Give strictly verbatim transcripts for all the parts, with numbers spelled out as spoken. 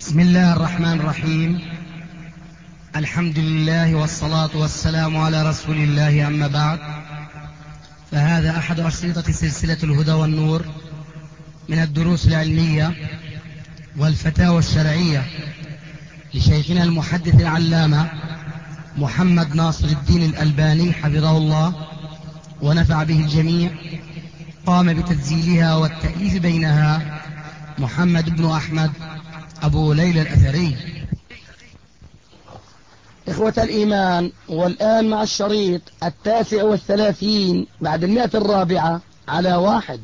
بسم الله الرحمن الرحيم. الحمد لله والصلاة والسلام على رسول الله، أما بعد، فهذا أحد أشرطة سلسلة الهدى والنور من الدروس العلمية والفتاوى الشرعية لشيخنا المحدث العلامة محمد ناصر الدين الألباني حفظه الله ونفع به الجميع. قام بتسجيلها والتأليف بينها محمد بن أحمد أبو ليلى الأثري. إخوة الإيمان، والآن مع الشريط التاسع والثلاثين بعد المئة الرابعة على واحد.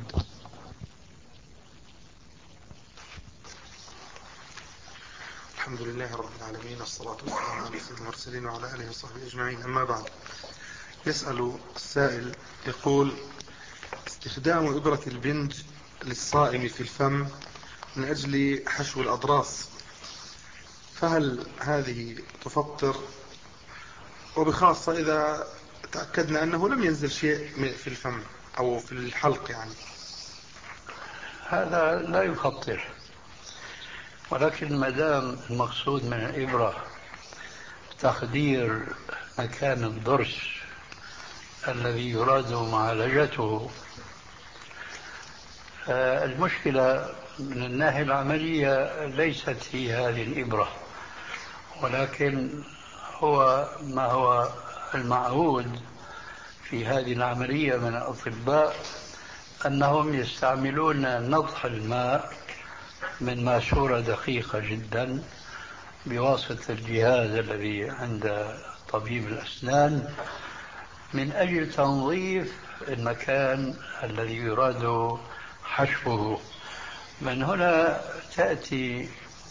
الحمد لله رب العالمين، الصلاة والسلام على سيد المرسلين وعلى آله وصحبه أجمعين، أما بعد. يسأل السائل يقول: استخدام إبرة البنج للصائم في الفم من أجل حشو الأضراس، فهل هذه تفطر؟ وبخاصة إذا تأكدنا أنه لم ينزل شيء في الفم أو في الحلق، يعني هذا لا يفطر، ولكن ما دام المقصود من الإبرة تخدير مكان الضرس الذي يراد معالجته، المشكلة من الناحية العملية ليست في هذه الإبرة، ولكن هو ما هو المعهود في هذه العملية من الأطباء أنهم يستعملون نضح الماء من ماسورة دقيقة جدا بواسطة الجهاز الذي عند طبيب الأسنان من أجل تنظيف المكان الذي يراد حشوه. من هنا تأتي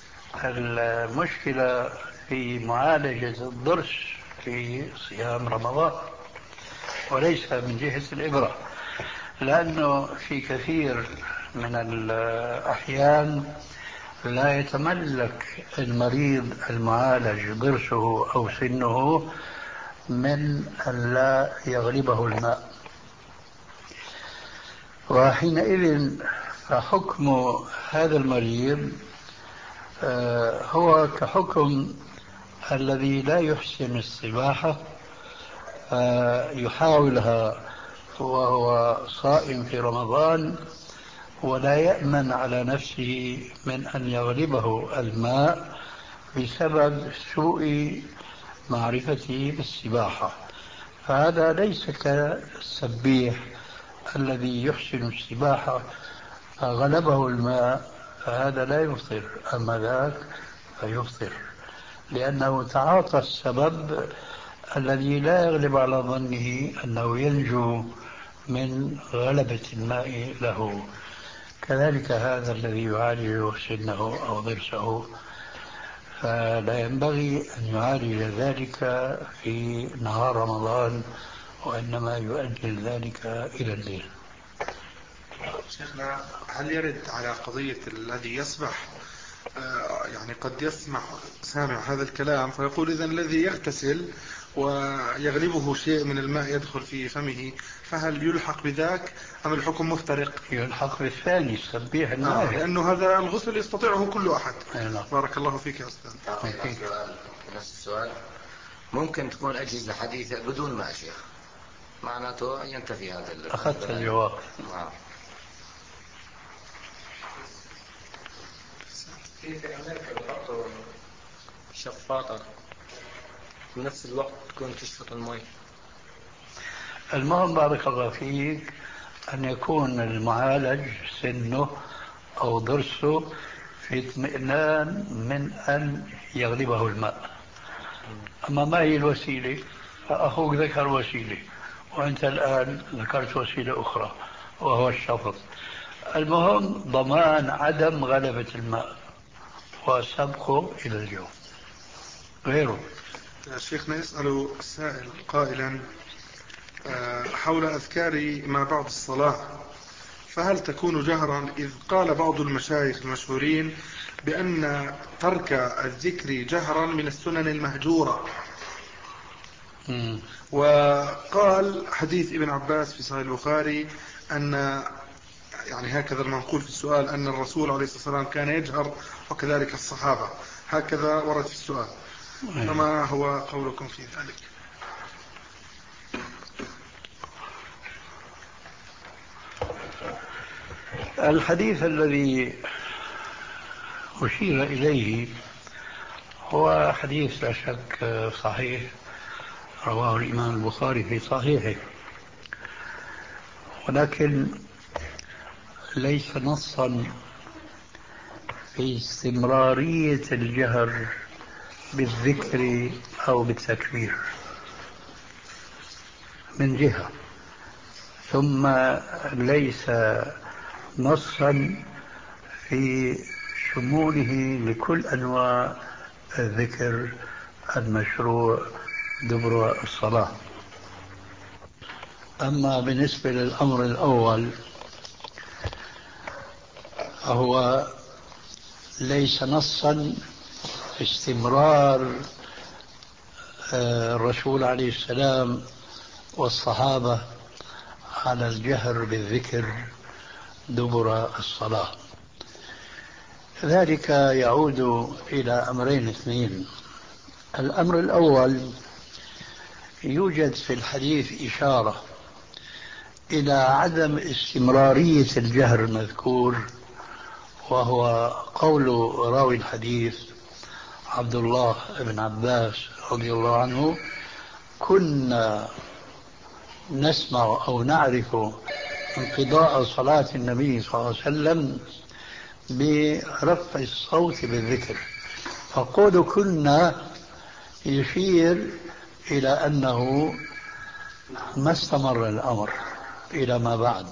المشكلة في معالجة الضرس في صيام رمضان، وليس من جهة الإبرة، لأنه في كثير من الأحيان لا يتملك المريض المعالج ضرسه أو سنه من أن لا يغلبه الماء، وحينئذ فحكم هذا المريض هو كحكم الذي لا يحسن السباحة يحاولها وهو صائم في رمضان ولا يأمن على نفسه من أن يغلبه الماء بسبب سوء معرفته بالسباحة. فهذا ليس كالسبيح الذي يحسن السباحة فغلبه الماء، فهذا لا يفطر، أما ذاك فيفطر، لأنه تعاطى السبب الذي لا يغلب على ظنه أنه ينجو من غلبة الماء له. كذلك هذا الذي يعالج سنه أو ضرسه فلا ينبغي أن يعالج ذلك في نهار رمضان، وإنما يؤجل ذلك إلى الليل. شيخنا، هل يرد على قضية الذي يسبح؟ آه يعني قد يسمع سامع هذا الكلام فيقول: إذن الذي يغتسل ويغلبه شيء من الماء يدخل في فمه، فهل يلحق بذاك أم الحكم مفترق؟ يلحق بالثاني السبيح الماء، آه لأنه هذا الغسل يستطيعه كل أحد. أينا. بارك الله فيك يا أستاذ. نفس السؤال: ممكن تكون أجهزة حديثة بدون ماء شيخ، معناته ينتفي هذا. أخذت الجواب. نعم. كيف أمريكا بحطوا شفاطة في نفس الوقت تكون تشفط المي؟ المهم بارك الله فيك أن يكون المعالج سنه أو ضرسه في اطمئنان من أن يغلبه الماء. أما ما هي الوسيلة؟ فأخوك ذكر وسيلة وأنت الآن ذكرت وسيلة أخرى وهو الشفط. المهم ضمان عدم غلبة الماء وسبقه إلى الجو غيره. شيخنا، يسأل السائل قائلا حول أذكار ما بعد الصلاة، فهل تكون جهرا؟ إذ قال بعض المشايخ المشهورين بأن ترك الذكر جهرا من السنن المهجورة. م. وقال حديث ابن عباس في صحيح البخاري أن يعني هكذا المنقول في السؤال أن الرسول عليه الصلاة والسلام كان يجهر وكذلك الصحابة، هكذا ورد في السؤال، فما هو قولكم في ذلك؟ الحديث الذي أشير إليه هو حديث لا شك صحيح، رواه الإمام البخاري في صحيحه، ولكن ليس نصا في استمرارية الجهر بالذكر أو بالتكبير من جهة، ثم ليس نصا في شموله لكل أنواع الذكر المشروع دبر الصلاة. أما بالنسبة للأمر الأول هو ليس نصا في استمرار الرسول عليه السلام والصحابة على الجهر بالذكر دبر الصلاة. ذلك يعود إلى أمرين اثنين. الأمر الأول، يوجد في الحديث إشارة إلى عدم استمرارية الجهر المذكور، وهو قول راوي الحديث عبد الله بن عباس رضي الله عنه: كنا نسمع أو نعرف انقضاء صلاة النبي صلى الله عليه وسلم برفع الصوت بالذكر. فقول كنا يشير إلى أنه ما استمر الأمر إلى ما بعد.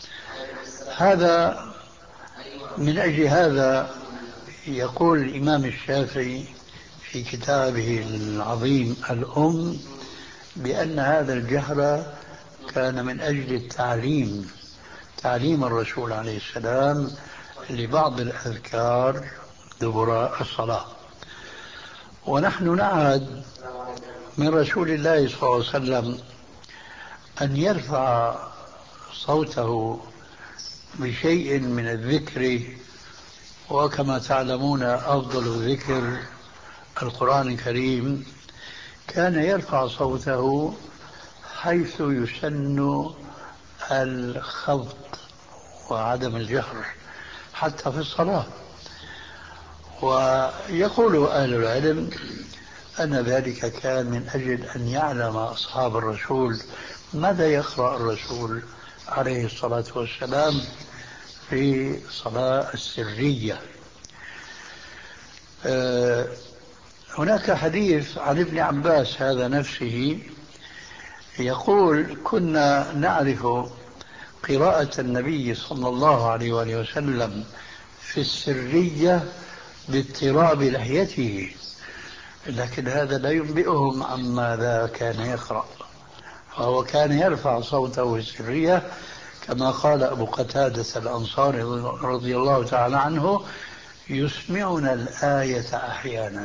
هذا من أجل هذا يقول الإمام الشافعي في كتابه العظيم الأم بأن هذا الجهر كان من أجل التعليم، تعليم الرسول عليه السلام لبعض الأذكار دبر الصلاة. ونحن نعهد من رسول الله صلى الله عليه وسلم أن يرفع صوته بشيء من الذكر، وكما تعلمون أفضل الذكر القرآن الكريم، كان يرفع صوته حيث يسن الخفض وعدم الجهر حتى في الصلاة. ويقول أهل العلم أن ذلك كان من أجل أن يعلم أصحاب الرسول ماذا يقرأ الرسول عليه الصلاة والسلام في صلاة السرية. هناك حديث عن ابن عباس هذا نفسه يقول: كنا نعرف قراءة النبي صلى الله عليه وآله وسلم في السرية باضطراب لحيته، لكن هذا لا ينبئهم عن ماذا كان يقرأ، فهو كان يرفع صوته السرية كما قال أبو قتادة الأنصاري رضي الله تعالى عنه: يسمعنا الآية أحيانا.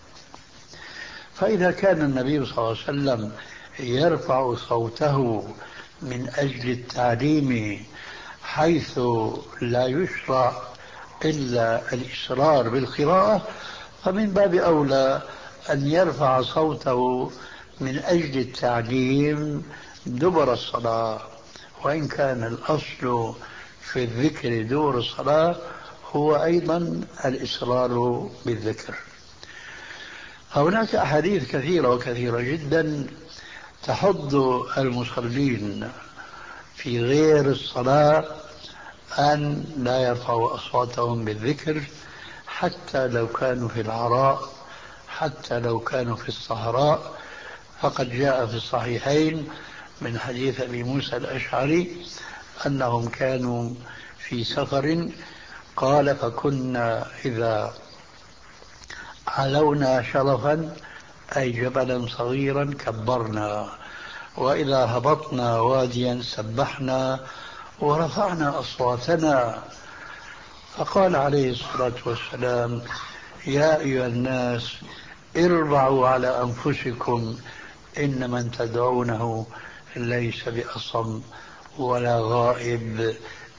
فإذا كان النبي صلى الله عليه وسلم يرفع صوته من أجل التعليم حيث لا يشرع إلا الإصرار بالقراءة، فمن باب أولى أن يرفع صوته من أجل التعليم دبر الصلاة، وإن كان الأصل في الذكر دبر الصلاة هو أيضا الإصرار بالذكر. هناك أحاديث كثيرة وكثيرة جدا تحض المصلين في غير الصلاة أن لا يرفعوا أصواتهم بالذكر، حتى لو كانوا في العراء، حتى لو كانوا في الصحراء. فقد جاء في الصحيحين من حديث أبي موسى الأشعري أنهم كانوا في سفر، قال: فكنا إذا علونا شرفا أي جبلا صغيرا كبرنا، وإذا هبطنا واديا سبحنا ورفعنا أصواتنا. فقال عليه الصلاة والسلام: يا أيها الناس اربعوا على أنفسكم، إن من تدعونه ليس بأصم ولا غائب،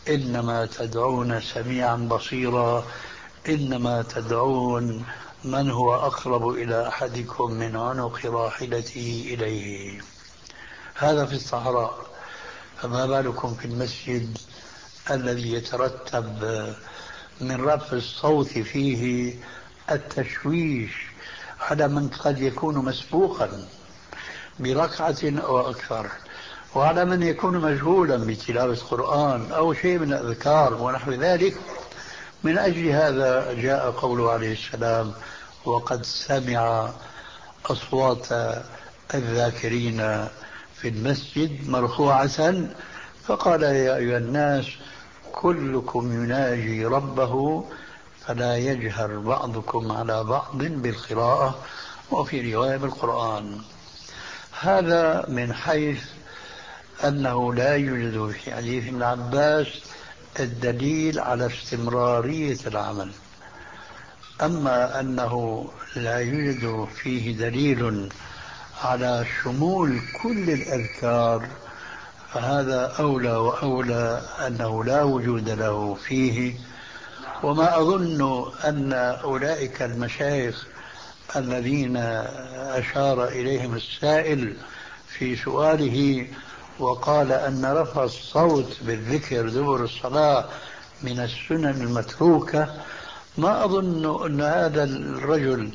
إنما تدعون سميعا بصيرا، إنما تدعون من هو أقرب إلى أحدكم من عنق راحلته إليه. هذا في الصحراء، فما بالكم في المسجد الذي يترتب من رفع الصوت فيه التشويش على من قد يكون مسبوقا بركعة أو أكثر، وعلى من يكون مشغولا بتلاوة القرآن أو شيء من الأذكار ونحو ذلك. من أجل هذا جاء قوله عليه السلام: وقد سمع أصوات الذاكرين في المسجد مرفوعة، فقال: يا أيها الناس كلكم يناجي ربه فلا يجهر بعضكم على بعض بالقراءة، وفي رواية بالقرآن. هذا من حيث أنه لا يوجد في حديث ابن عباس الدليل على استمرارية العمل. أما أنه لا يوجد فيه دليل على شمول كل الأذكار، فهذا أولى وأولى أنه لا وجود له فيه. وما أظن أن أولئك المشايخ الذين أشار إليهم السائل في سؤاله وقال أن رفع الصوت بالذكر دبر الصلاة من السنن المتروكة، ما أظن أن هذا الرجل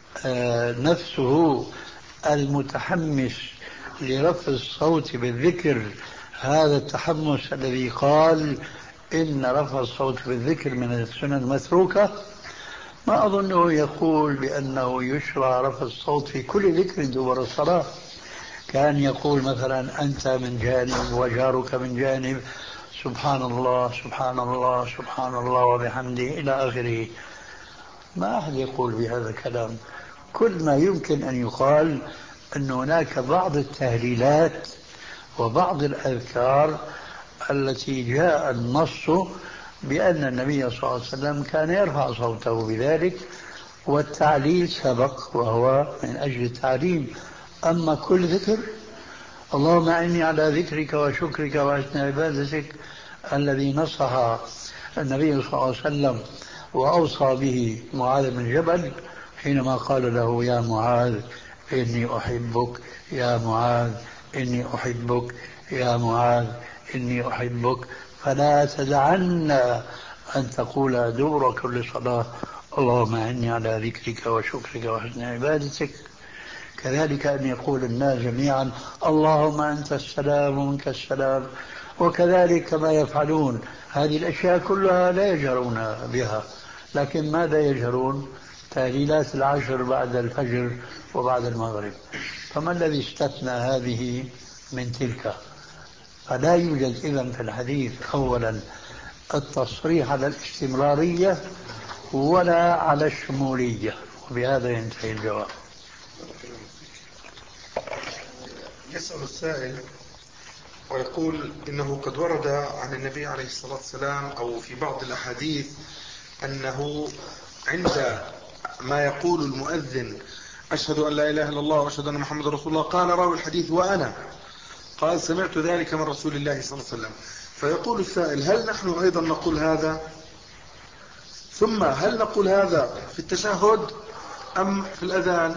نفسه المتحمس لرفع الصوت بالذكر هذا التحمس الذي قال إن رفع الصوت بالذكر من السنن المتروكة، ما أظنه يقول بأنه يشرع رفع الصوت في كل ذكر دبر الصلاة. كان يقول مثلا: أنت من جانب وجارك من جانب، سبحان الله سبحان الله سبحان الله وبحمده إلى آخره. ما أحد يقول بهذا الكلام. كل ما يمكن أن يقال أن هناك بعض التهليلات وبعض الأذكار التي جاء النص بأن النبي صلى الله عليه وسلم كان يرفع صوته بذلك، والتعليل سبق وهو من أجل التعليم. أما كل ذكر، اللهم أعني على ذكرك وشكرك وحسن عبادتك الذي نصح النبي صلى الله عليه وسلم وأوصى به معاذ بن جبل حينما قال له: يا معاذ إني أحبك، يا معاذ إني أحبك، يا معاذ إني أحبك، فلا تدعن أن تقول دبر كل صلاة: اللهم أعني على ذكرك وشكرك وحسن عبادتك. كذلك أن يقول الناس جميعا: اللهم أنت السلام ومنك السلام. وكذلك ما يفعلون هذه الأشياء كلها لا يجهرون بها، لكن ماذا يجهرون؟ تهليلات العشر بعد الفجر وبعد المغرب. فما الذي استثنى هذه من تلك؟ فلا يوجد إذن في الحديث أولا التصريح على الاستمرارية ولا على الشمولية. وبهذا ينتهي الجواب. يسأل السائل ويقول إنه قد ورد عن النبي عليه الصلاة والسلام أو في بعض الأحاديث أنه عند ما يقول المؤذن: أشهد أن لا إله إلا الله وأشهد أن محمد رسول الله، قال راوي الحديث: وأنا قال سمعت ذلك من رسول الله صلى الله عليه وسلم. فيقول السائل: هل نحن أيضا نقول هذا؟ ثم هل نقول هذا في التشهد أم في الأذان؟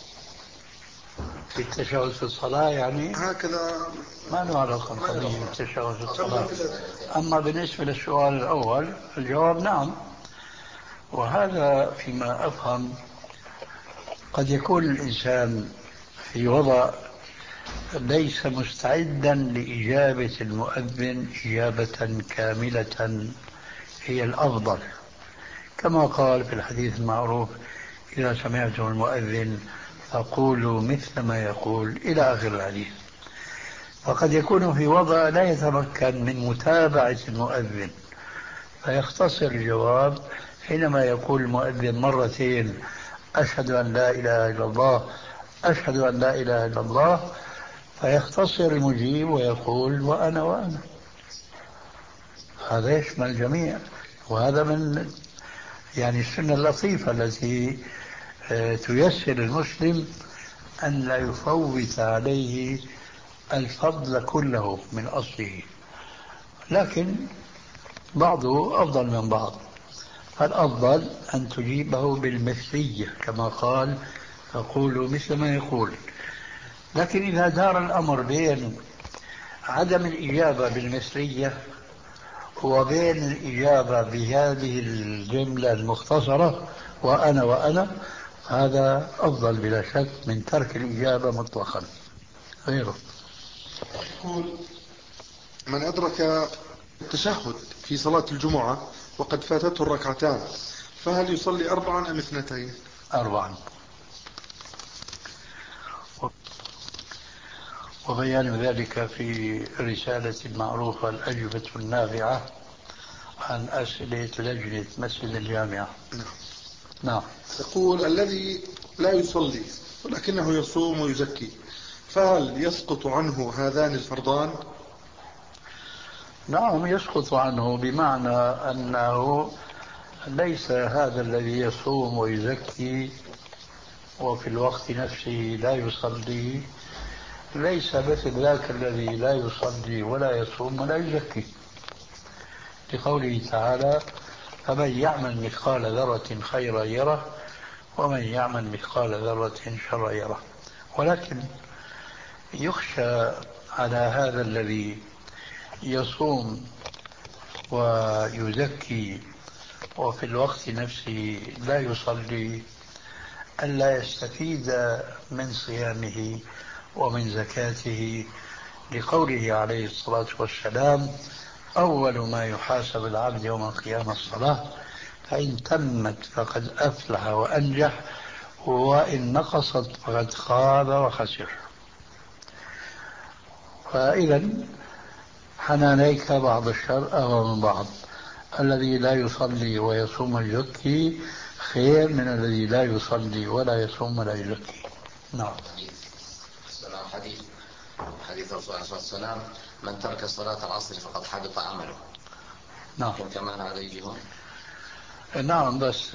في التشهد في الصلاة يعني هكذا ما له علاقة قضية التشهد في الصلاة. أما بالنسبة للسؤال الأول الجواب نعم. وهذا فيما أفهم قد يكون الإنسان في وضع ليس مستعدا لإجابة المؤذن إجابة كاملة هي الأفضل، كما قال في الحديث المعروف: إذا سمعتم المؤذن فقولوا مثل ما يقول إلى آخر الحديث. فقد يكون في وضع لا يتمكن من متابعة المؤذن، فيختصر الجواب حينما يقول المؤذن مرتين: أشهد أن لا إله إلا الله، أشهد أن لا إله إلا الله، فيختصر المجيب ويقول: وأنا وأنا. هذا يشمل الجميع، وهذا من يعني السنة اللطيفة التي تيسر المسلم أن لا يفوت عليه الفضل كله من أصله. لكن بعضه أفضل من بعض، فالأفضل أن تجيبه بالمثلية كما قال فقولوا مثل ما يقول. لكن إذا دار الأمر بين عدم الإجابة بالمثلية وبين الإجابة بهذه الجملة المختصرة وأنا وأنا، هذا أفضل بلا شك من ترك الإجابة مطلقا غيره. يقول: من أدرك التشهد في صلاة الجمعة وقد فاتته الركعتان فهل يصلي أربعا أم اثنتين؟ أربعا. وبيان ذلك في رسالة معروفة الأجوبة النافعة عن أسئلة لجنة مسجد الجامعة. نعم. نعم. يقول: الذي لا يصلي ولكنه يصوم ويزكي فهل يسقط عنه هذان الفرضان؟ نعم يسقط عنه، بمعنى أنه ليس هذا الذي يصوم ويزكي وفي الوقت نفسه لا يصلي ليس مثل ذاك الذي لا يصلي ولا يصوم ولا يزكي، لقوله تعالى: فمن يعمل مثقال ذرة خيرا يره ومن يعمل مثقال ذرة شرا يره. ولكن يخشى على هذا الذي يصوم ويزكي وفي الوقت نفسه لا يصلي ألا يستفيد من صيامه ومن زكاته، لقوله عليه الصلاة والسلام: أول ما يحاسب العبد يوم القيامة الصلاة، فإن تمت فقد أفلح وأنجح وإن نقصت فقد خاب وخسر. فإذا حنانيك بعض الشر أغلى من بعض، الذي لا يصلي ويصوم ويزكي خير من الذي لا يصلي ولا يصوم ولا يزكي. نعم. السلام. حديث حديث الرسول عليه الصلاة والسلام: من ترك صلاة العصر فقد حبط عمله. نعم. كمان هذا يجي هون. نعم، بس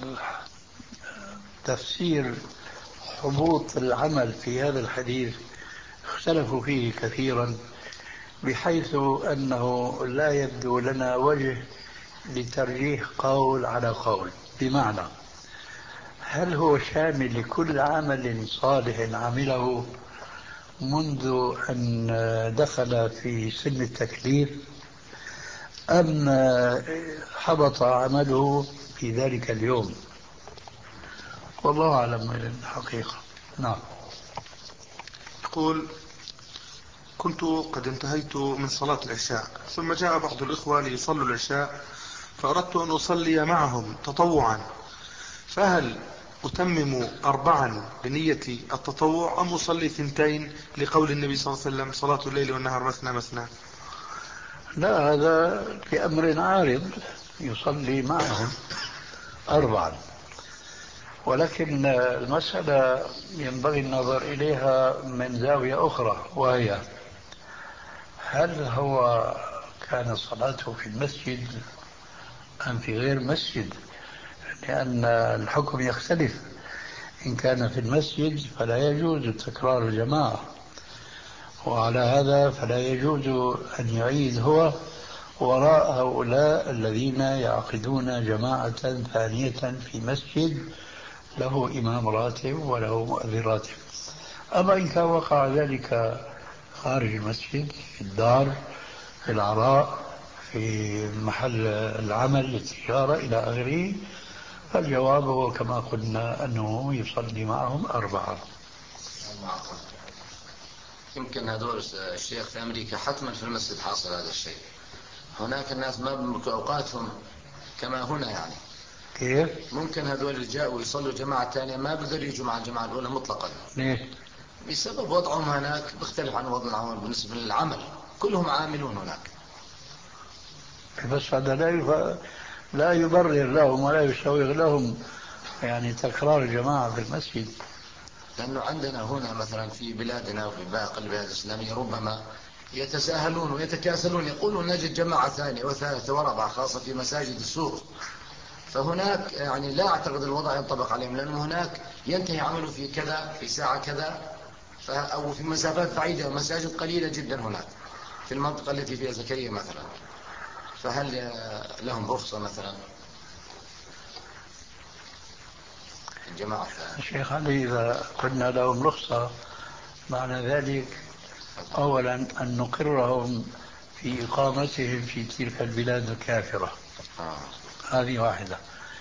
تفسير حبوط العمل في هذا الحديث اختلفوا فيه كثيرا، بحيث أنه لا يبدو لنا وجه لترجيح قول على قول. بمعنى، هل هو شامل لكل عمل صالح عمله منذ أن دخل في سن التكليف، أم حبط عمله في ذلك اليوم؟ والله أعلم الحقيقة. نعم. يقول: كنت قد انتهيت من صلاة العشاء ثم جاء بعض الإخوة ليصلوا العشاء فأردت أن أصلي معهم تطوعا، فهل أتمم أربعا بنية التطوع أم أصلي ثنتين لقول النبي صلى الله عليه وسلم: صلاة الليل والنهار مثنى مثنى؟ لا، هذا في أمر عارض، يصلي معهم أربعا، ولكن المسألة ينبغي النظر إليها من زاوية أخرى، وهي: هل هو كان صلاته في المسجد أم في غير مسجد؟ لأن الحكم يختلف. إن كان في المسجد فلا يجوز تكرار الجماعة، وعلى هذا فلا يجوز أن يعيد هو وراء هؤلاء الذين يعقدون جماعة ثانية في مسجد له إمام راتب وله مؤذن راتب. أما إن كان وقع ذلك خارج المسجد، في الدار، في العراء، في محل العمل، التجارة إلى آخره، فالجواب هو كما قلنا أنه يصلي معهم أربعة. يمكن هذول الشيخ في أمريكا حتما في المسجد حاصل هذا الشيء. هناك الناس ما بيملكوا أوقاتهم كما هنا، يعني كيف؟ ممكن هذول اللي جاءوا يصلوا جماعة ثانية ما بيقدروا يجوا مع الجماعة الأولى مطلقا. ليه؟ بسبب وضعهم هناك بيختلف عن وضعهم بالنسبة للعمل، كلهم عاملون هناك. بس هذا لا يف... لا يبرر لهم ولا يسوغ لهم يعني تكرار الجماعة في المسجد. لأنه عندنا هنا مثلا في بلادنا وفي باقي البلاد الإسلامية ربما يتساهلون ويتكاسلون، يقولون نجد جماعة ثانية وثالثة ورابعة، خاصة في مساجد السوق. فهناك يعني لا أعتقد الوضع ينطبق عليهم، لأنه هناك ينتهي عمله في كذا، في ساعة كذا، أو في مسافات بعيدة ومساجد قليلة جدا هناك في المنطقة التي فيها زكريا مثلا. فهل لهم رخصة مثلا الجماعة؟ الشيخ علي، إذا قلنا لهم رخصة معنى ذلك أولا أن نقرهم في إقامتهم في تلك البلاد الكافرة. آه. هذه واحدة.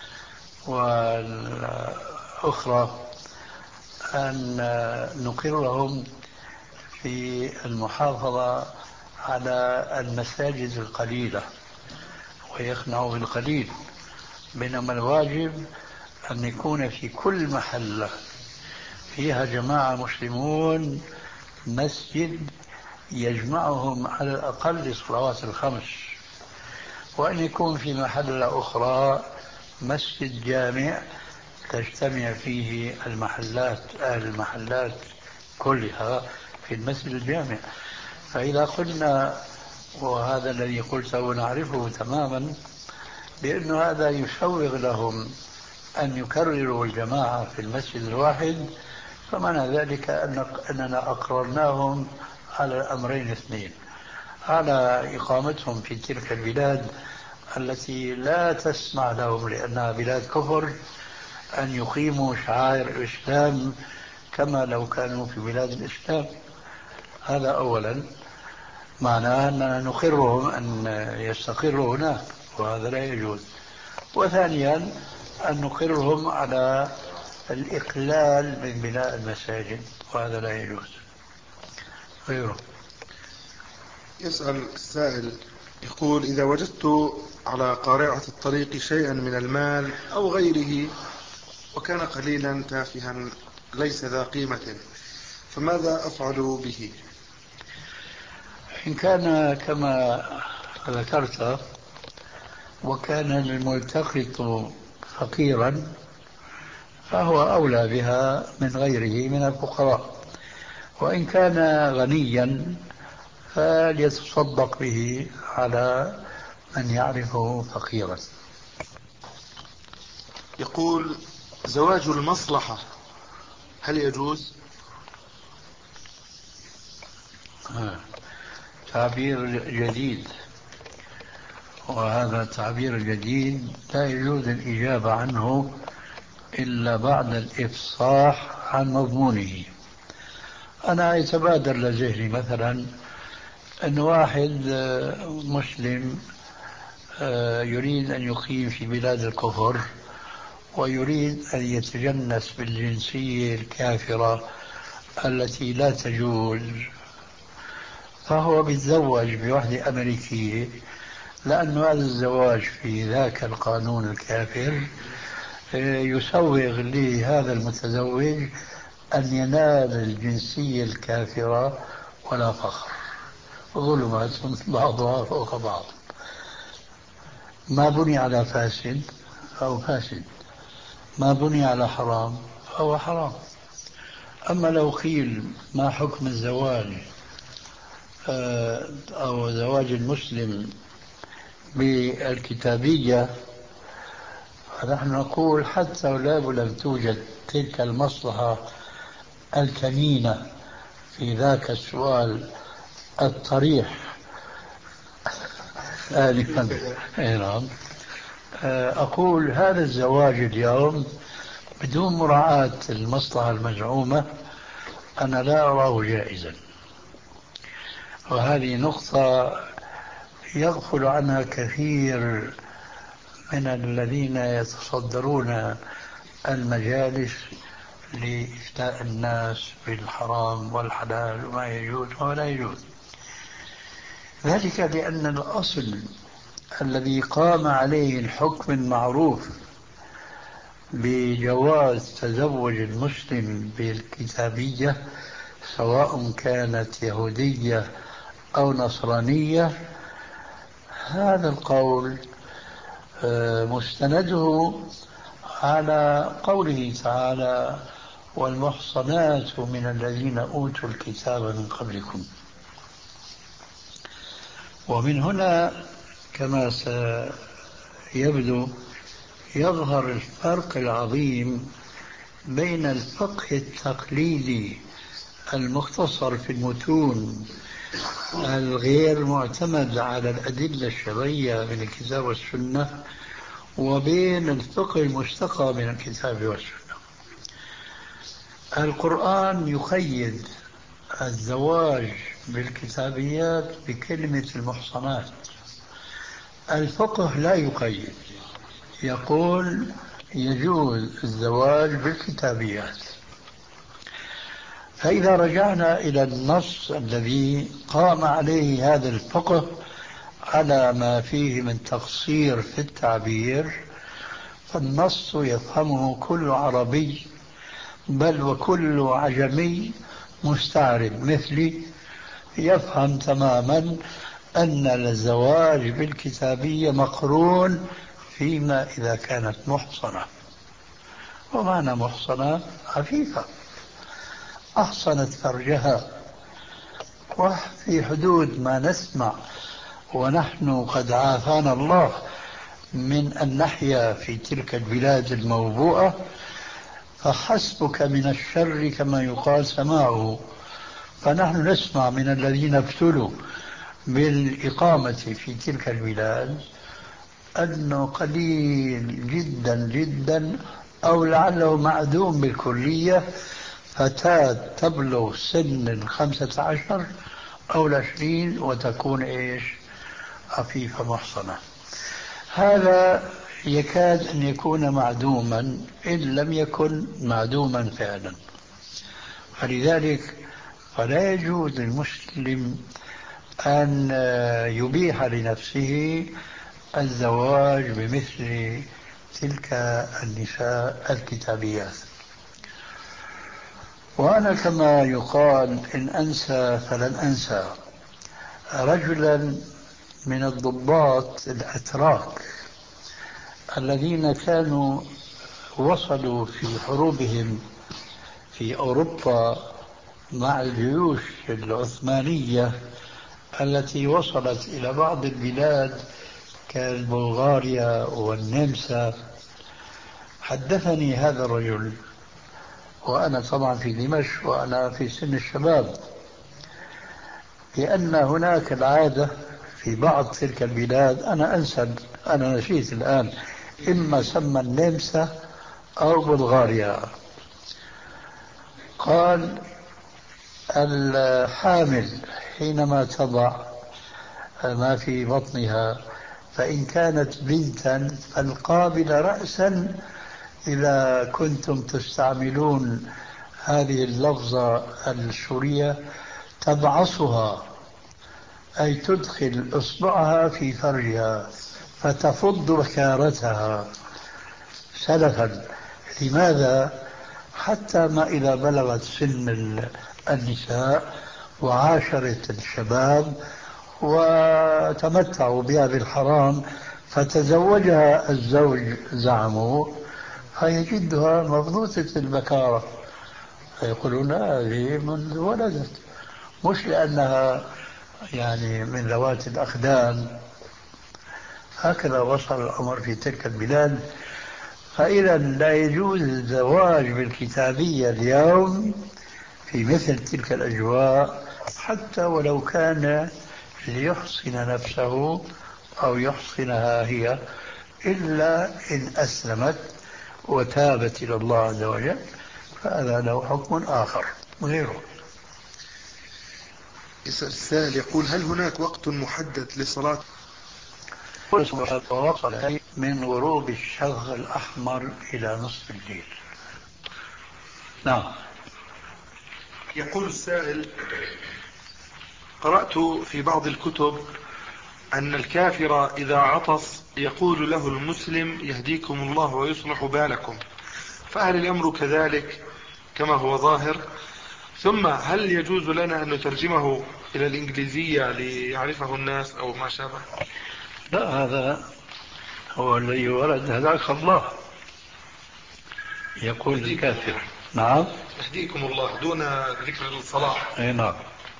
والأخرى أن نقرهم في المحافظة على المساجد القليلة ويقنعوا بالقليل، بينما الواجب أن يكون في كل محلة فيها جماعة مسلمون مسجد يجمعهم على الأقل الصلوات الخمس، وأن يكون في محلة أخرى مسجد جامع تجتمع فيه المحلات أهل المحلات كلها في المسجد الجامع. فإذا قلنا، وهذا الذي قلته نعرفه تماما، بأن هذا يسوغ لهم أن يكرروا الجماعة في المسجد الواحد، فمعنى ذلك أننا أقررناهم على الأمرين الاثنين: على إقامتهم في تلك البلاد التي لا تسمح لهم لأنها بلاد كفر أن يقيموا شعائر الإسلام كما لو كانوا في بلاد الإسلام. هذا أولا، معناه أننا نقرهم أن يستقروا هناك، وهذا لا يجوز. وثانيا أن نقرهم على الإقلال من بناء المساجد، وهذا لا يجوز. غيره. يسأل السائل يقول: إذا وجدت على قارعة الطريق شيئا من المال أو غيره وكان قليلا تافها ليس ذا قيمة، فماذا أفعل به؟ إن كان كما ذكرت وكان الملتقط فقيرا فهو أولى بها من غيره من الفقراء، وإن كان غنيا فليتصدق به على من يعرفه فقيرا. يقول: زواج المصلحة هل يجوز؟ آه. تعبير جديد، وهذا التعبير الجديد لا يجوز الإجابة عنه إلا بعد الإفصاح عن مضمونه. أنا يتبادر لذهني مثلا أن واحد مسلم يريد أن يقيم في بلاد الكفر ويريد أن يتجنس بالجنسية الكافرة التي لا تجوز، فهو بيتزوج بوحدة أمريكية، لأن هذا الزواج في ذاك القانون الكافر يسوغ لهذا المتزوج أن ينال الجنسية الكافرة ولا فخر، ظلمات بعضها فوق بعض. ما بني على فاسد فهو فاسد، ما بني على حرام فهو حرام. أما لو قيل ما حكم الزواج أو زواج المسلم بالكتابية، فنحن نقول حتى لو لم توجد تلك المصلحة الكمينة في ذاك السؤال الطريح آنفا، أقول هذا الزواج اليوم بدون مراعاة المصلحة المزعومة أنا لا أراه جائزا. وهذه نقطة يغفل عنها كثير من الذين يتصدرون المجالس لإفتاء الناس بالحرام والحلال وما يجوز ولا يجوز. ذلك لأن الأصل الذي قام عليه الحكم المعروف بجواز تزوج المسلم بالكتابية سواء كانت يهودية أو نصرانية، هذا القول مستنده على قوله تعالى: والمحصنات من الذين أوتوا الكتاب من قبلكم. ومن هنا كما سيبدو يظهر الفرق العظيم بين الفقه التقليدي المختصر في المتون الغير معتمد على الأدلة الشرعية من الكتاب والسنة وبين الفقه المستقى من الكتاب والسنة. القرآن يقيد الزواج بالكتابيات بكلمة المحصنات، الفقه لا يقيد، يقول يجوز الزواج بالكتابيات. فإذا رجعنا إلى النص الذي قام عليه هذا الفقه على ما فيه من تقصير في التعبير، فالنص يفهمه كل عربي بل وكل عجمي مستعرب مثلي، يفهم تماما أن الزواج بالكتابية مقرون فيما إذا كانت محصنة. ومعنى محصنة عفيفة أحصنت فرجها، وفي حدود ما نسمع، ونحن قد عافانا الله من أن نحيا في تلك البلاد الموبوءة، فحسبك من الشر كما يقال سماعه. فنحن نسمع من الذين ابتلوا بالإقامة في تلك البلاد أنه قليل جدا جدا أو لعله معدوم بالكلية فتاة تبلغ سن الخمسة عشر أو العشرين وتكون إيش عفيفة محصنة. هذا يكاد أن يكون معدوما إن لم يكن معدوما فعلا. فلذلك فلا يجوز للمسلم أن يبيح لنفسه الزواج بمثل تلك النساء الكتابيات. وأنا كما يقال إن أنسى فلن أنسى رجلا من الضباط الأتراك الذين كانوا وصلوا في حروبهم في أوروبا مع الجيوش العثمانية التي وصلت إلى بعض البلاد كالبلغاريا والنمسا. حدثني هذا الرجل وأنا طبعا في دمشق وأنا في سن الشباب بأن هناك العادة في بعض تلك البلاد، أنا أنسى أنا نسيت الآن، إما سمى النمسا أو بلغاريا، قال الحامل حينما تضع ما في بطنها فإن كانت بنتا فالقابل رأسا إذا كنتم تستعملون هذه اللفظة السورية تبعصها، أي تدخل إصبعها في فرجها فتفض بكارتها سلفا. لماذا؟ حتى ما إذا بلغت سن النساء وعاشرت الشباب وتمتعوا بها بالحرام فتزوجها الزوج زعموا فيجدها مبذوثة البكارة، فيقولون هذه منذ ولدت، مش لأنها يعني من ذوات الأقدام. هكذا وصل الأمر في تلك البلاد. فإذا لا يجوز الزواج بالكتابية اليوم في مثل تلك الأجواء حتى ولو كان ليحصن نفسه أو يحصنها هي، إلا إن أسلمت وتابت إلى الله عز وجل فهذا له حكم آخر غيره. السائل يقول هل هناك وقت محدد لصلاة؟ وصل من غروب الشفق الأحمر إلى نصف الليل. نعم. يقول السائل قرأت في بعض الكتب أن الكافر إذا عطس يقول له المسلم يهديكم الله ويصلح بالكم، فهل الأمر كذلك كما هو ظاهر؟ ثم هل يجوز لنا أن نترجمه إلى الإنجليزية ليعرفه الناس أو ما شابه؟ لا، هذا هو الذي ورد هداك الله، يقول الكافر نعم يهديكم الله دون ذكر الصلاة. اي نعم.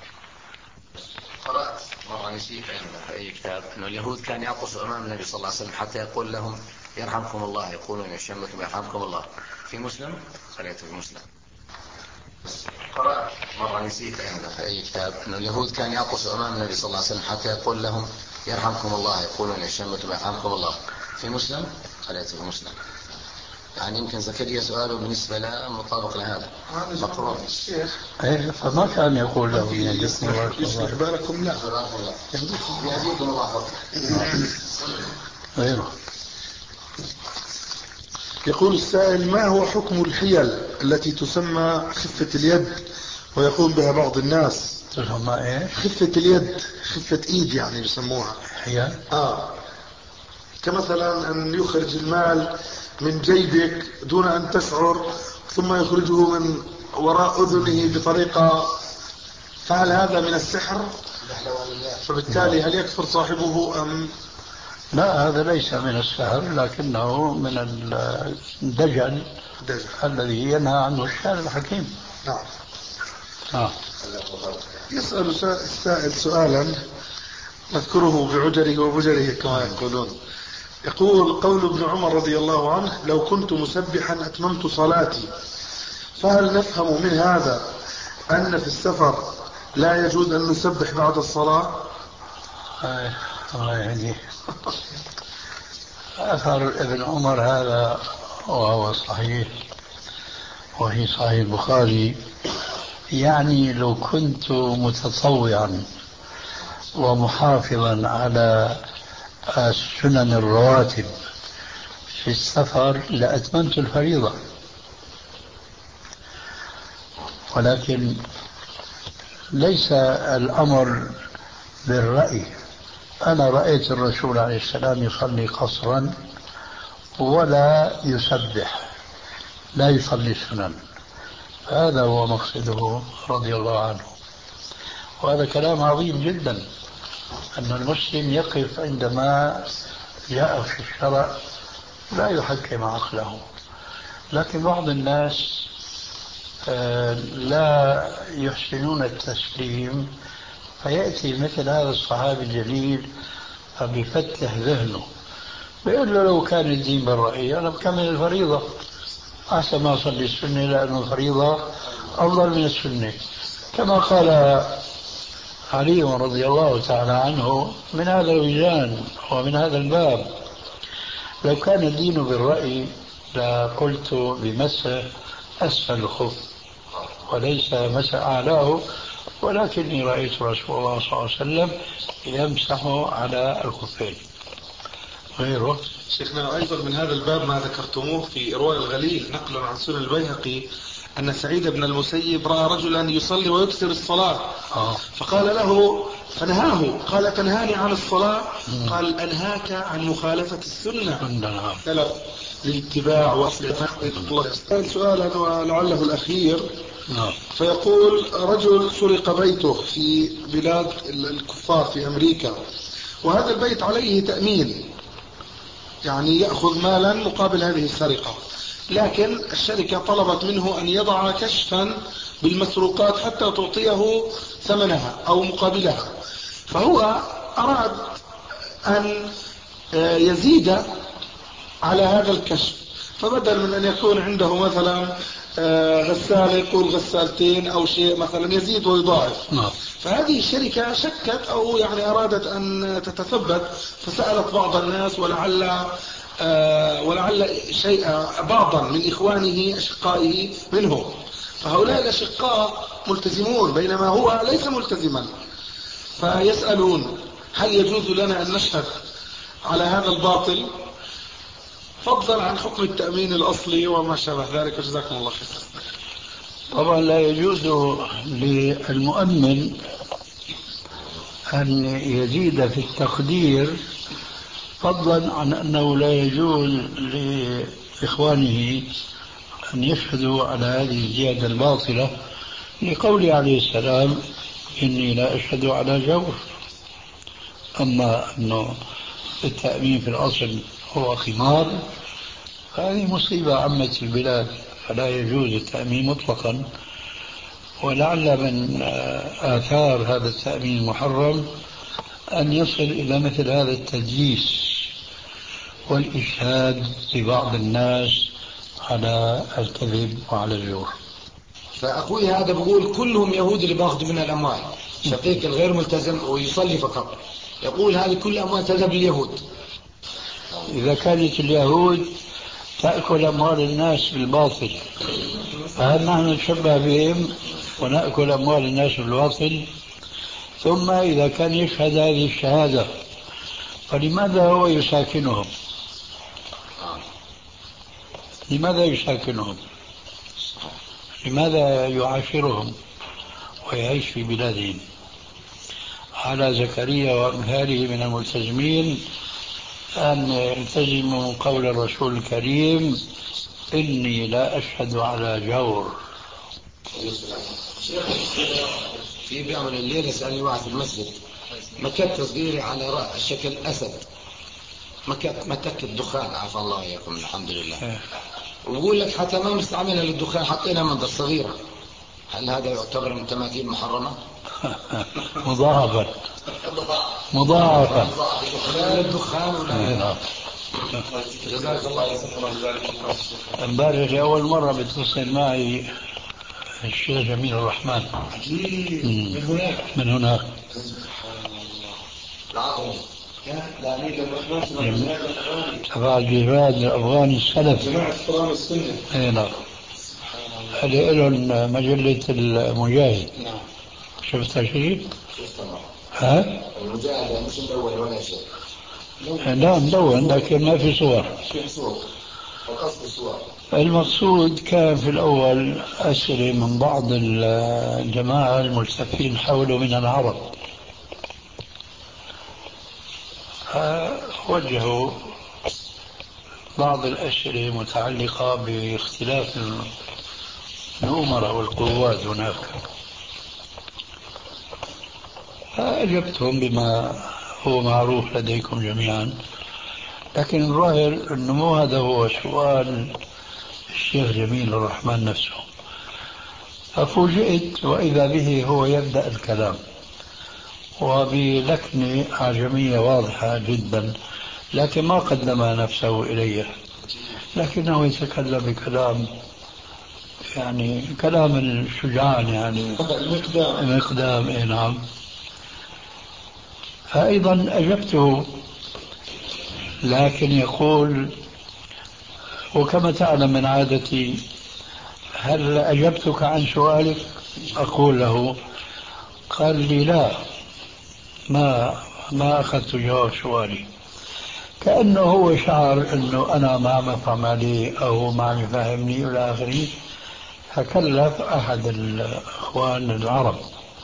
قرأت مرة نسيت في أي كتاب أن اليهود كان يعطسوا أمام النبي صلى الله عليه وسلم حتى يقول لهم يرحمكم الله، يقولون يشمتم يرحمكم الله. في مسلم قرأت في مسلم. قرأت مرة نسيت أنا في أي كتاب أن اليهود كان يعطسوا أمام النبي صلى الله عليه وسلم حتى يقول لهم يرحمكم الله، يقولون يشمتم يرحمكم الله. في مسلم قرأت في مسلم، يعني يمكن زكريا سؤاله بالنسبة له مطابق لهذا مقرون. ايه فما كان يقول له يهديكم الله يصلح بالكم، لا يهديكم الله. غيره. يقول السائل: ما هو حكم الحيل التي تسمى خفة اليد ويقوم بها بعض الناس؟ تسمى ايه؟ خفة اليد، خفة ايد يعني يسموها. حيل؟ اه كمثلا ان يخرج المال من جيبك دون ان تشعر ثم يخرجه من وراء اذنه بطريقة، فهل هذا من السحر؟ فبالتالي هل يكفر صاحبه ام؟ لا، هذا ليس من السحر، لكنه من الدجل دجل الذي ينهى عنه الشارع الحكيم. نعم. آه. يسأل السائل سؤالا نذكره بعجره وبجره كما يقولون. يقول: قول ابن عمر رضي الله عنه: لو كنت مسبحا أتممت صلاتي، فهل نفهم من هذا أن في السفر لا يجوز أن نسبح بعد الصلاة؟ الله يهديه. أثر ابن عمر هذا وهو صحيح، وهي صحيح البخاري، يعني لو كنت متطوعا ومحافظا على السنن الرواتب في السفر لأتممت الفريضة، ولكن ليس الأمر بالرأي. أنا رأيت الرسول عليه السلام يصلي قصرا ولا يسبح، لا يصلي السنن، هذا هو مقصده رضي الله عنه. وهذا كلام عظيم جدا، أن المسلم يقف عندما جاء في الشرع لا يحكم عقله. لكن بعض الناس لا يحسنون التسليم، فيأتي مثل هذا الصحابي الجليل فبيفتح ذهنه، بيقول له لو كان الدين بالرأي أنا بكمل الفريضة، أحسن ما أصلي السنة، لأن الفريضة أفضل من السنة، كما قال علي رضي الله تعالى عنه من هذا الوجدان ومن هذا الباب: لو كان الدين بالرأي لقلت بمسح أسفل الخف وليس مسح أعلاه، ولكني رأيت رسول الله صلى الله عليه وسلم يمسح على الخفين. غيره شيخنا أيضا من هذا الباب ما ذكرتموه في إرواء الغليل نقلا عن سنن البيهقي أن سعيد بن المسيب رأى رجلا يصلي ويكثر الصلاة، آه. فقال له فنهاه، قال: تنهاني عن الصلاة؟ مم. قال: أنهاك عن مخالفة السنة للاتباع وأصل الله. سؤالا ولعله الأخير، نعم. فيقول: رجل سرق بيته في بلاد الكفار في أمريكا، وهذا البيت عليه تأمين، يعني يأخذ مالا مقابل هذه السرقة، لكن الشركة طلبت منه أن يضع كشفا بالمسروقات حتى تعطيه ثمنها أو مقابلها، فهو أراد أن يزيد على هذا الكشف، فبدل من أن يكون عنده مثلا غسالة يقول غسالتين أو شيء مثلا، يزيد ويضاعف. فهذه الشركة شكت أو يعني أرادت أن تتثبت، فسألت بعض الناس ولعل ولعل شيء بعضا من إخوانه أشقائه منه، فهؤلاء الأشقاء ملتزمون بينما هو ليس ملتزما، فيسألون: هل يجوز لنا أن نشهد على هذا الباطل، فضلا عن حكم التأمين الأصلي وما شابه ذلك؟ جزاكم الله خير. طبعا لا يجوز للمؤمن أن يزيد في التقدير، فضلا عن أنه لا يجوز لإخوانه أن يشهدوا على هذه الزيادة الباطلة، لقوله عليه السلام: إني لا أشهد على جور. أما أنه التأمين في الأصل هو خمار، هذه مصيبة عمت البلاد، فلا يجوز التأمين مطلقا. ولعل من آثار هذا التأمين المحرم أن يصل إلى مثل هذا التدليس والإشهاد لبعض الناس على الكذب وعلى الجور. فأخوي هذا بقول كلهم يهود اللي باخذوا من الأموال، شقيق الغير ملتزم ويصلي فقط، يقول هذه كل أموال تذهب لليهود. إذا كانت اليهود تأكل أموال الناس بالباطل، فهل نحن نتشبه بهم ونأكل أموال الناس بالباطل؟ ثم إذا كان يشهد هذه الشهادة فلماذا هو يساكنهم؟ لماذا يساكنهم؟ لماذا يعاشرهم ويعيش في بلادهم؟ على زكريا وأمثاله من الملتزمين أن يلتزموا قول الرسول الكريم: إني لا أشهد على جور. في بيعمل الليل يسألني واحد في المسجد مكت صغيرة على رأس شكل أسد، مكت مكت الدخان، عفى الله إياكم الحمد لله، ويقول لك حتى ما مستعملها للدخان، حطينا منظر صغيرة، هل هذا يعتبر من تماثيل محرمة؟ مضاعفة مضاعفة للدخان ولا جزاك الله امبارح لأول مرة بتصل معي الشيخ جميل الرحمن من هناك من هناك العظم تبع الجهاد الأفغاني السلف جماعة فرام السنة. اي نعم، هذه لهم مجلة المجاهد. نعم شفتها شيء؟ شفتها. ها؟ المجاهد مش مدون ولا شيء. لا مدون لكن ما في صور. في صور. القصد الصور. المقصود كان في الأول أسئلة من بعض الجماعة الملتفين حوله من العرب، وجهوا بعض الأسئلة متعلقة باختلاف الأمراء والقوات هناك، فأجبتهم بما هو معروف لديكم جميعا، لكن الظاهر أنه مو هذا هو سؤال الشيخ جميل الرحمن نفسه. ففوجئت وإذا به هو يبدأ الكلام وبلكنة أعجمية واضحة جدا، لكن ما قدم نفسه إلي، لكنه يتكلم بكلام يعني كلام الشجعان، يعني المقدام مقدام. إيه نعم. فأيضا أجبته، لكن يقول وكما تعلم من عادتي: هل أجبتك عن سؤالك؟ أقول له. قال لي: لا، ما ما أخذت جواب سؤالي، كأنه هو شعر أنه أنا ما عم أفهم عليه أو ما عم يفهمني إلى آخره، فكلف أحد الأخوان العرب.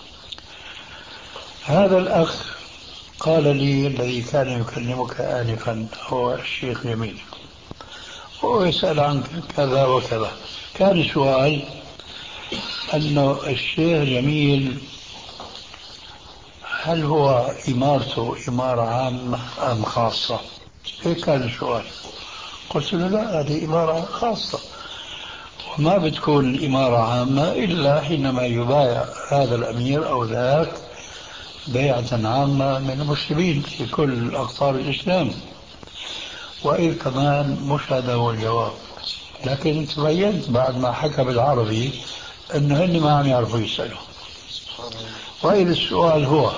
هذا الأخ قال لي الذي كان يكلمك آنفا هو الشيخ جميل، هو يسأل عنك كذا وكذا. كان السؤال أنه الشيخ جميل هل هو إمارته إمارة عامة أم خاصة؟ هيك كان السؤال. قلت له: لا، هذه إمارة خاصة، وما بتكون الإمارة عامة إلا حينما يبايع هذا الأمير أو ذاك بيعة عامة من المسلمين في كل أقطار الإسلام. وإذ كمان مش هذا هو الجواب، لكن تبينت بعد ما حكى بالعربي أنه هن ما عم يعرفوا يسألوا. وإذ السؤال هو: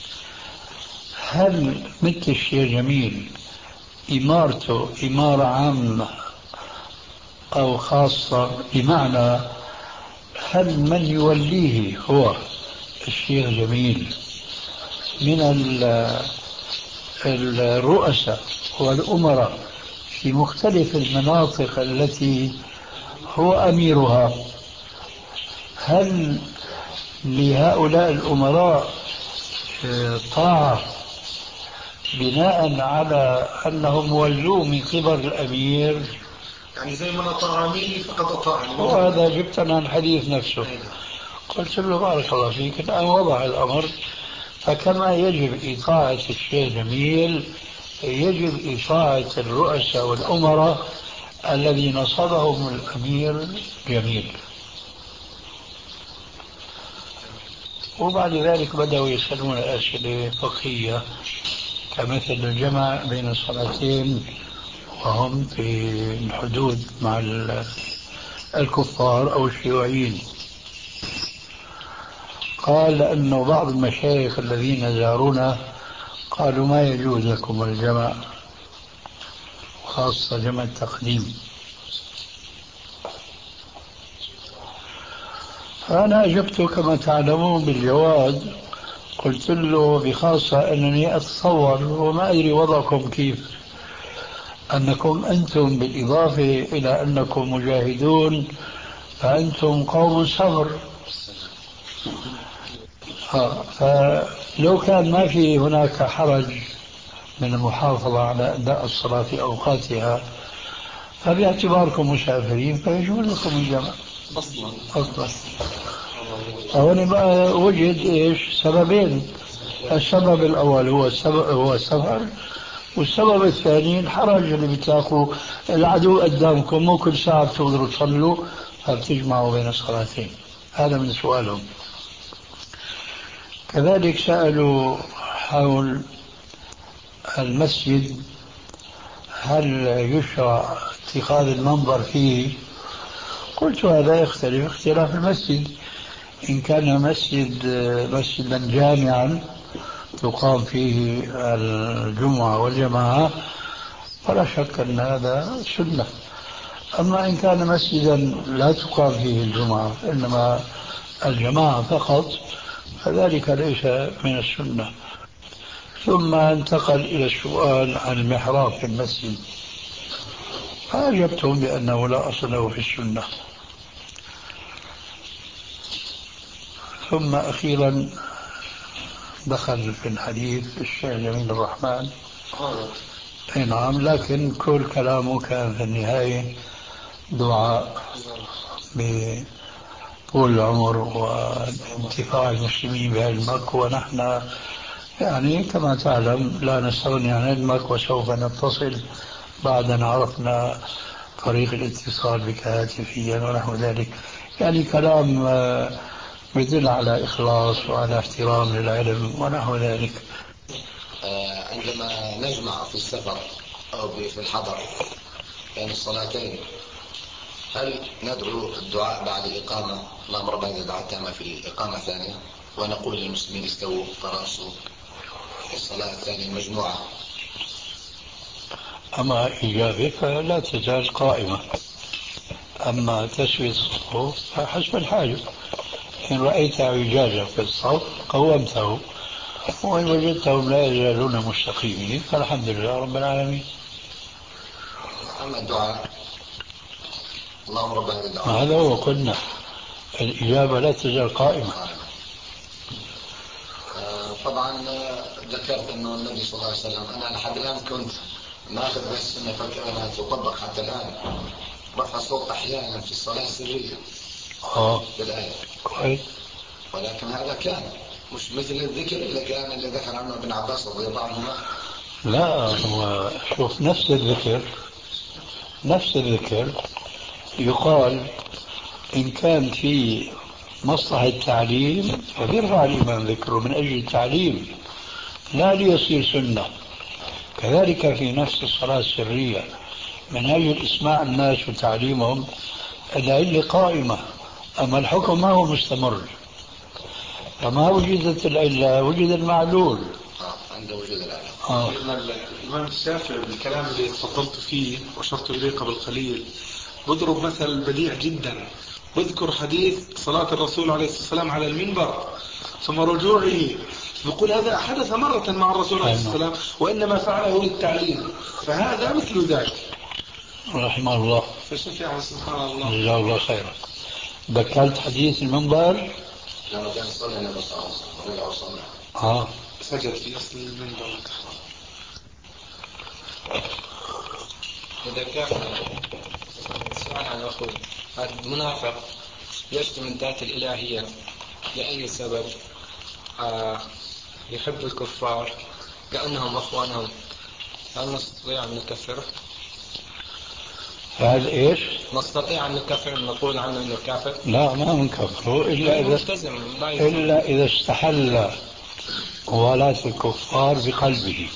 هل مثل الشيخ جميل إمارته إمارة عامة أو خاصة؟ بمعنى هل من يوليه هو الشيخ جميل من الرؤساء والأمراء في مختلف المناطق التي هو أميرها، هل لهؤلاء الأمراء طاعة بناء على أنهم ولوا من قبل الأمير؟ يعني زي ما أطاعني فقد أطاعني. وهذا جبتنا الحديث نفسه. قلت له: بارك الله فيك، الآن وضح الأمر، فكما يجب إطاعة الشيخ جميل يجب إطاعة الرؤساء والأمراء الذي نصبهم الأمير جميل. وبعد ذلك بدأوا يسألون أسئلة فقهية كمثل الجمع بين الصلاتين وهم في الحدود مع الكفار أو الشيوعيين. قال أنه بعض المشايخ الذين زارونا قالوا ما يجوز لكم الجمع، خاصة جمع التقديم. فأنا أجبته كما تعلمون بالجواز، قلت له بخاصة أنني أتصور وما أدري وضعكم كيف، أنكم أنتم بالإضافة إلى أنكم مجاهدون فأنتم قوم صبر. فلو كان ما في هناك حرج من المحافظة على أداء الصلاة في أوقاتها فباعتباركم مسافرين فيجوز لكم الجمع أصلا أصلا. هون بقى وجد إيش سببين، السبب الأول هو السبب هو السفر، والسبب الثاني الحرج اللي بتلاقوا العدو قدامكم مو كل ساعة بتقدروا تصلوا فبتجمعوا بين الصلاتين. هذا من سؤالهم. كذلك سألوا حول المسجد هل يشرع اتخاذ المنبر فيه؟ قلت هذا يختلف اختلاف المسجد. إن كان مسجد مسجدا جامعا تقام فيه الجمعة والجماعة فلا شك أن هذا سنة. أما إن كان مسجدا لا تقام فيه الجمعة إنما الجماعة فقط فذلك ليس من السنة. ثم انتقل إلى السؤال عن المحراب في المسجد، فأجبتهم بأنه لا أصل له في السنة. ثم أخيرا دخل في الحديث الشيخ جميل الرحمن. أي نعم، لكن كل كلامه كان في النهاية دعاء بطول العمر وانتفاع المسلمين بعلمك، ونحن يعني كما تعلم لا نستغني عن علمك وسوف نتصل بعد أن عرفنا طريق الاتصال بك هاتفيا ونحو ذلك. يعني كلام يدل على إخلاص وعلى احترام للعلم ونحو ذلك. عندما نجمع في السفر أو في الحضر بين الصلاتين هل ندعو الدعاء بعد الإقامة اللهم ربنا إذا دعوت تامة في الإقامة الثانية ونقول للمسلمين استووا تراصوا في الصلاة الثانية المجموعة؟ أما إجابة فلا تزال قائمة. أما تسوية الصفوف فحسب الحاجة، إن رأيت إجازة في الصف قومته، وإن وجدتهم لا يزالون مستقيمين فالحمد لله رب العالمين. أما الدعاء اللهم ربنا إذا دعوت هذا هو قلنا الإجابة لا تزال قائمة. طبعا ذكرت أنه النبي صلى الله عليه وسلم أنا لحد الآن كنت ناخذ بس أنه فكر أنها تطبق حتى الآن رفع صوت أحيانا في الصلاة السرية آه بالآية كويس، ولكن هذا كان مش مثل الذكر اللي كان اللي ذكر عنه ابن عباس رضي الله عنهما. لا هو شوف نفس الذكر نفس الذكر يقال إن كان في مصلحة التعليم فبيرفع الإمام ذكره من أجل التعليم لا ليصير سنة. كذلك في نفس الصلاة السرية من أجل إسماع الناس وتعليمهم العلة قائمة، أما الحكم ما هو مستمر. فما وجدت العلة وجد المعلول. آه عنده وجود العلة. آه. الإمام الشافعي بالكلام اللي تفضلت فيه وأشرت إليه قبل قليل بضرب مثل بديع جدا، بذكر حديث صلاة الرسول عليه الصلاة والسلام على المنبر ثم رجوعه، يقول هذا حدث مرة مع الرسول عليه الصلاة والسلام وإنما فعله للتعليم، فهذا مثل ذلك رحمه الله. فشفع سبحان الله جزاه الله خيرا. ذكرت حديث المنبر لما كان صلى النبي صلى الله عليه وسلم آه سجد في أصل المنبر. إذا كان سؤال عن أخوي المنافق يشتم الذات الإلهية لأي سبب؟ آه يحب الكفار كأنهم أخوانهم، هل نستطيع أن نكفره؟ هذا إيش؟ نستطيع أن نكفر نقول عنه أنه كافر؟ لا ما نكفره إلا إذا ملتزم إلا إذا استحل موالاة الكفار بقلبه،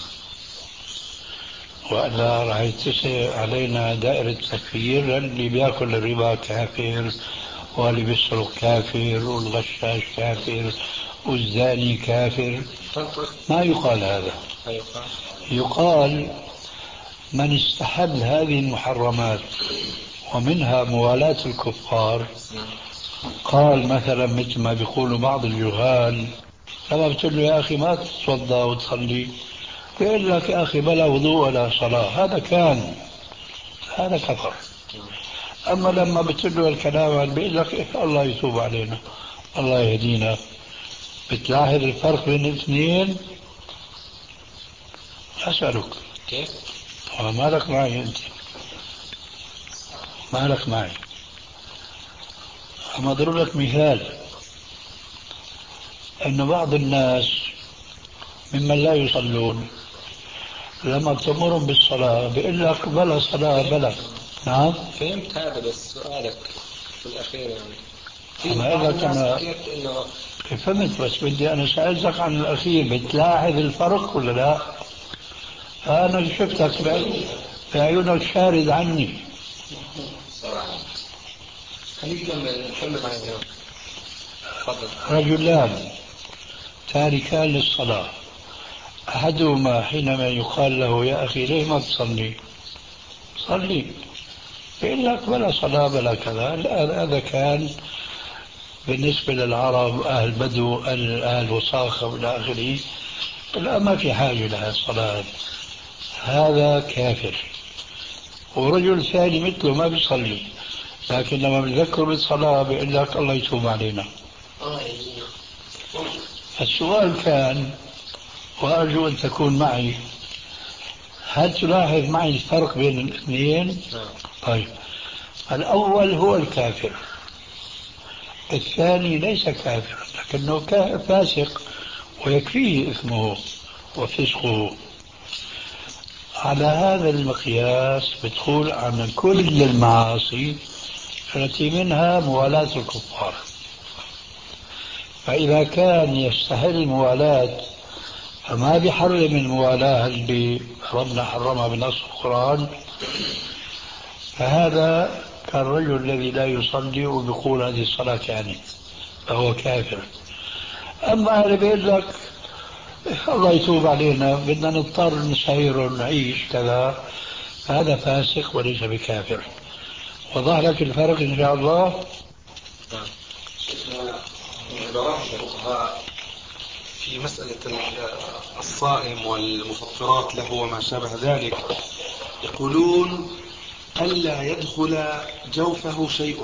وإلا راح يتسع علينا دائرة تكفير اللي بياكل الربا كافر واللي بيسرق كافر والغشاش كافر والزاني كافر. ما يقال هذا. يقال من استحل هذه المحرمات ومنها موالاة الكفار، قال مثلا مثل ما بيقولوا بعض الجهال لما بتقول له يا أخي ما تتصدى وتصلي بيقول لك يا أخي بلا وضوء ولا صلاة، هذا كان هذا كفر. أما لما بتقول له الكلام بيقول لك إيه الله يتوب علينا الله يهدينا. بتلاحظ الفرق بين الاثنين؟ أسألك كيف؟ ما لك معي أنت، ما لك معي. أما أضرب لك مثال أن بعض الناس ممن لا يصلون لما بتأمرهم بالصلاة بيقول لك بلا صلاة بلا. نعم فهمت هذا، بس سؤالك في الأخير يعني في أنا بعض أقول لك الناس أنا حكيت إنه فهمت، بس بدي أنا سألتك عن الأخير بتلاحظ الفرق ولا لا؟ أنا شفتك بعي- بعيونك شارد عني. خليك كمل كمل معي. تفضل. رجلان تاركان للصلاة، أحدهما حينما يقال له يا أخي ليه ما تصلي؟ صلي. يقول لك بلا صلاة بلا كذا. الآن هذا كان بالنسبة للعرب أهل بدو أهل وصاخة وإلى آخره، الآن ما في حاجة لها الصلاة. هذا كافر. ورجل ثاني مثله ما بيصلي لكن لما بنذكر بالصلاة بيقول لك الله يتوب علينا. السؤال كان وأرجو أن تكون معي، هل تلاحظ معي الفرق بين الاثنين؟ طيب الأول هو الكافر، الثاني ليس كافر لكنه فاسق ويكفيه إثمه وفسقه. على هذا المقياس بتقول عن كل المعاصي التي منها موالاة الكفار. فإذا كان يستحل الموالاة فما بيحرم الموالاة اللي ربنا حرمها بنص القرآن، فهذا كالرجل الذي لا يصلي وبيقول هذه الصلاة يعني فهو كافر. أما اللي بيقول لك الله يتوب علينا بدنا نضطر نسير ونعيش كذا، هذا فاسق وليس بكافر. وضح لك الفرق إن شاء الله. عبارات الفقهاء في مسألة الصائم والمفطرات له وما شابه ذلك يقولون ألا يدخل جوفه شيء.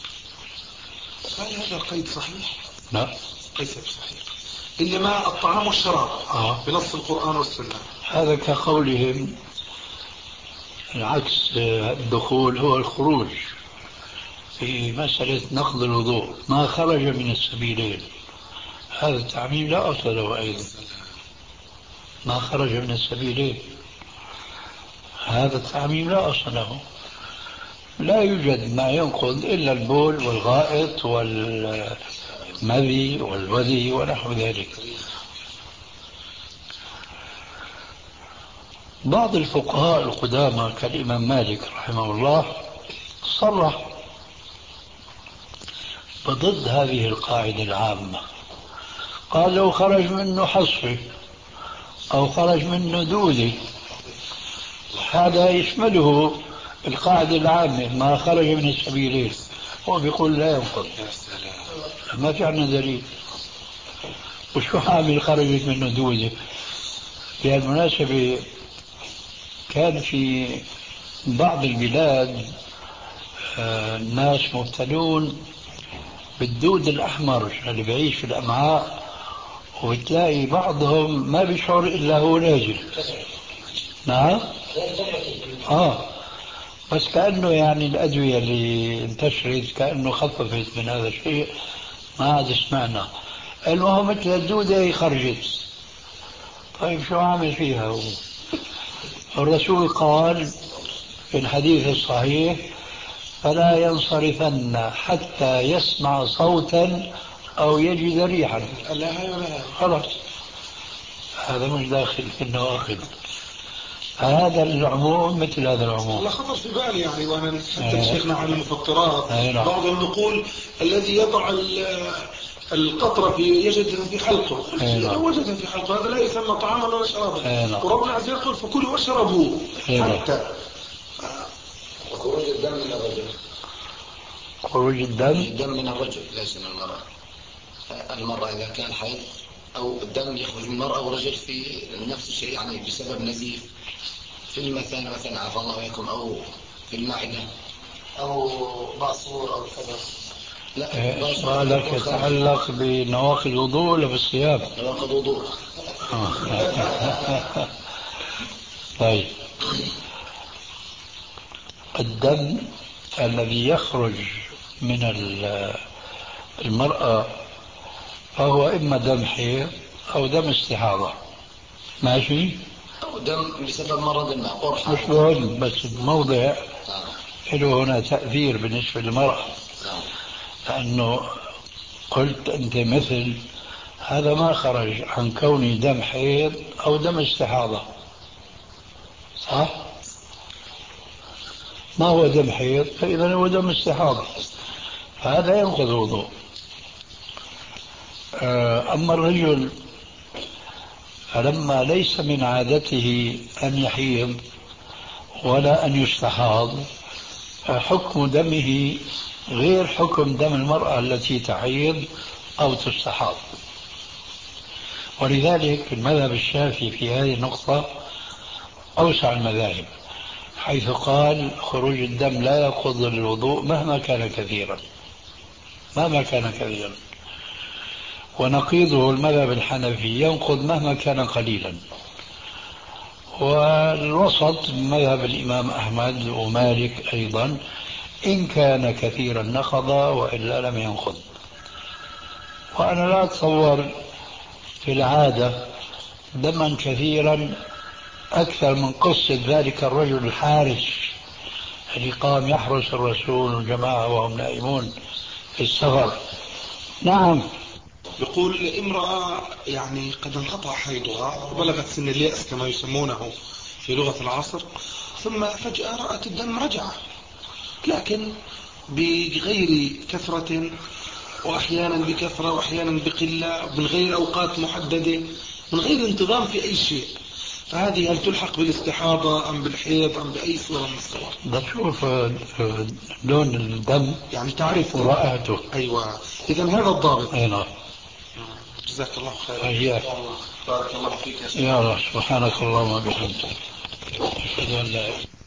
هل هذا قيد صحيح؟ لا قيد صحيح، إنما الطعام والشراب آه. بنص القرآن والسنة. هذا كقولهم العكس، الدخول هو الخروج. في مسألة نقض الوضوء ما خرج من السبيلين، هذا التعميم لا أصل له أيضا. ما خرج من السبيلين هذا التعميم لا أصل له. لا يوجد ما ينقض إلا البول والغائط والمذي والوذي ونحو ذلك. بعض الفقهاء القدامى كالإمام مالك رحمه الله صرح بضد هذه القاعدة العامة. قال لو خرج منه حصفي أو خرج منه دودي هذا يشمله القاعدة العامة ما خرج من السبيلين، هو بيقول لا ينقض. ما في عنا دليل. وشو عامل خرجت منه دودي؟ بالمناسبة كان في بعض البلاد الناس مبتلون بالدود الأحمر اللي بيعيش في الأمعاء، وبتلاقي بعضهم ما بيشعر إلا هو نازل. نعم آه بس كأنه يعني الأدوية اللي انتشرت كأنه خففت من هذا الشيء، ما عاد سمعنا. المهم مثل الدودة خرجت. طيب شو عامل فيها هو؟ الرسول قال في الحديث الصحيح فلا ينصرفن حتى يسمع صوتا أو يجد ريحا. خلاص هذا مش داخل في النواقض. هذا العموم مثل هذا العموم. والله خطر في بالي يعني وانا نتحدث أيه. شيخنا عن المفطرات. أيه. بعضهم يقول الذي يضع القطرة في يجدها في حلقه. أيه. وجدها في حلقه هذا لا يسمى طعاما ولا شرابا. أيه. وربنا عز وجل يقول فكلوا واشربوا. أيه. حتى وخروج الدم من الرجل. خروج الدم الدم من الرجل ليس من المرأة. المرأة إذا كان حيض أو الدم يخرج من المرأة والرجل في نفس الشيء يعني بسبب نزيف في المثانة مثلا عفى الله وياكم أو في المعدة أو باصور أو كذا. لا سؤالك يتعلق بنواقض الوضوء ولا بالصيام؟ نواقض الوضوء. طيب الدم الذي يخرج من المرأة فهو إما دم حيض أو دم استحاضة. ماشي؟ أو دم بسبب مرض ما قرحة. مش مهم بس الموضع له هنا تأثير بالنسبة للمرأة. لأنه قلت أنت مثل هذا ما خرج عن كونه دم حيض أو دم استحاضة. صح؟ ما هو دم حيض فإذا هو دم استحاضة فهذا ينقض الوضوء. أما الرجل فلما ليس من عادته أن يحيض ولا أن يستحاض حكم دمه غير حكم دم المرأة التي تحيض أو تستحاض. ولذلك المذهب الشافعي في هذه النقطة أوسع المذاهب حيث قال خروج الدم لا ينقض الوضوء مهما كان كثيرا مهما كان كثيرا. ونقيضه المذهب الحنفي ينقض مهما كان قليلا. والوسط مذهب الإمام أحمد ومالك أيضا إن كان كثيرا نقض وإلا لم ينقض. وأنا لا أتصور في العادة دما كثيرا أكثر من قصة ذلك الرجل الحارس اللي قام يحرس الرسول والجماعة وهم نائمون في السفر. نعم. يقول امرأة يعني قد انقطع حيضها وبلغت سن اليأس كما يسمونه في لغة العصر ثم فجأة رأت الدم رجع لكن بغير كثرة وأحيانا بكثرة وأحيانا بقلة من غير أوقات محددة من غير انتظام في أي شيء. فهذه هل تلحق بالاستحاضة أم بالحيض أم بأي صورة من الصور؟ بشوف لون الدم يعني تعرف ورائحته. أيوة إذن هذا الضابط. أي نعم. جزاك الله خير. إياك. بارك الله فيك يا الله سبحانك اللهم وبحمدك أشهد أن لا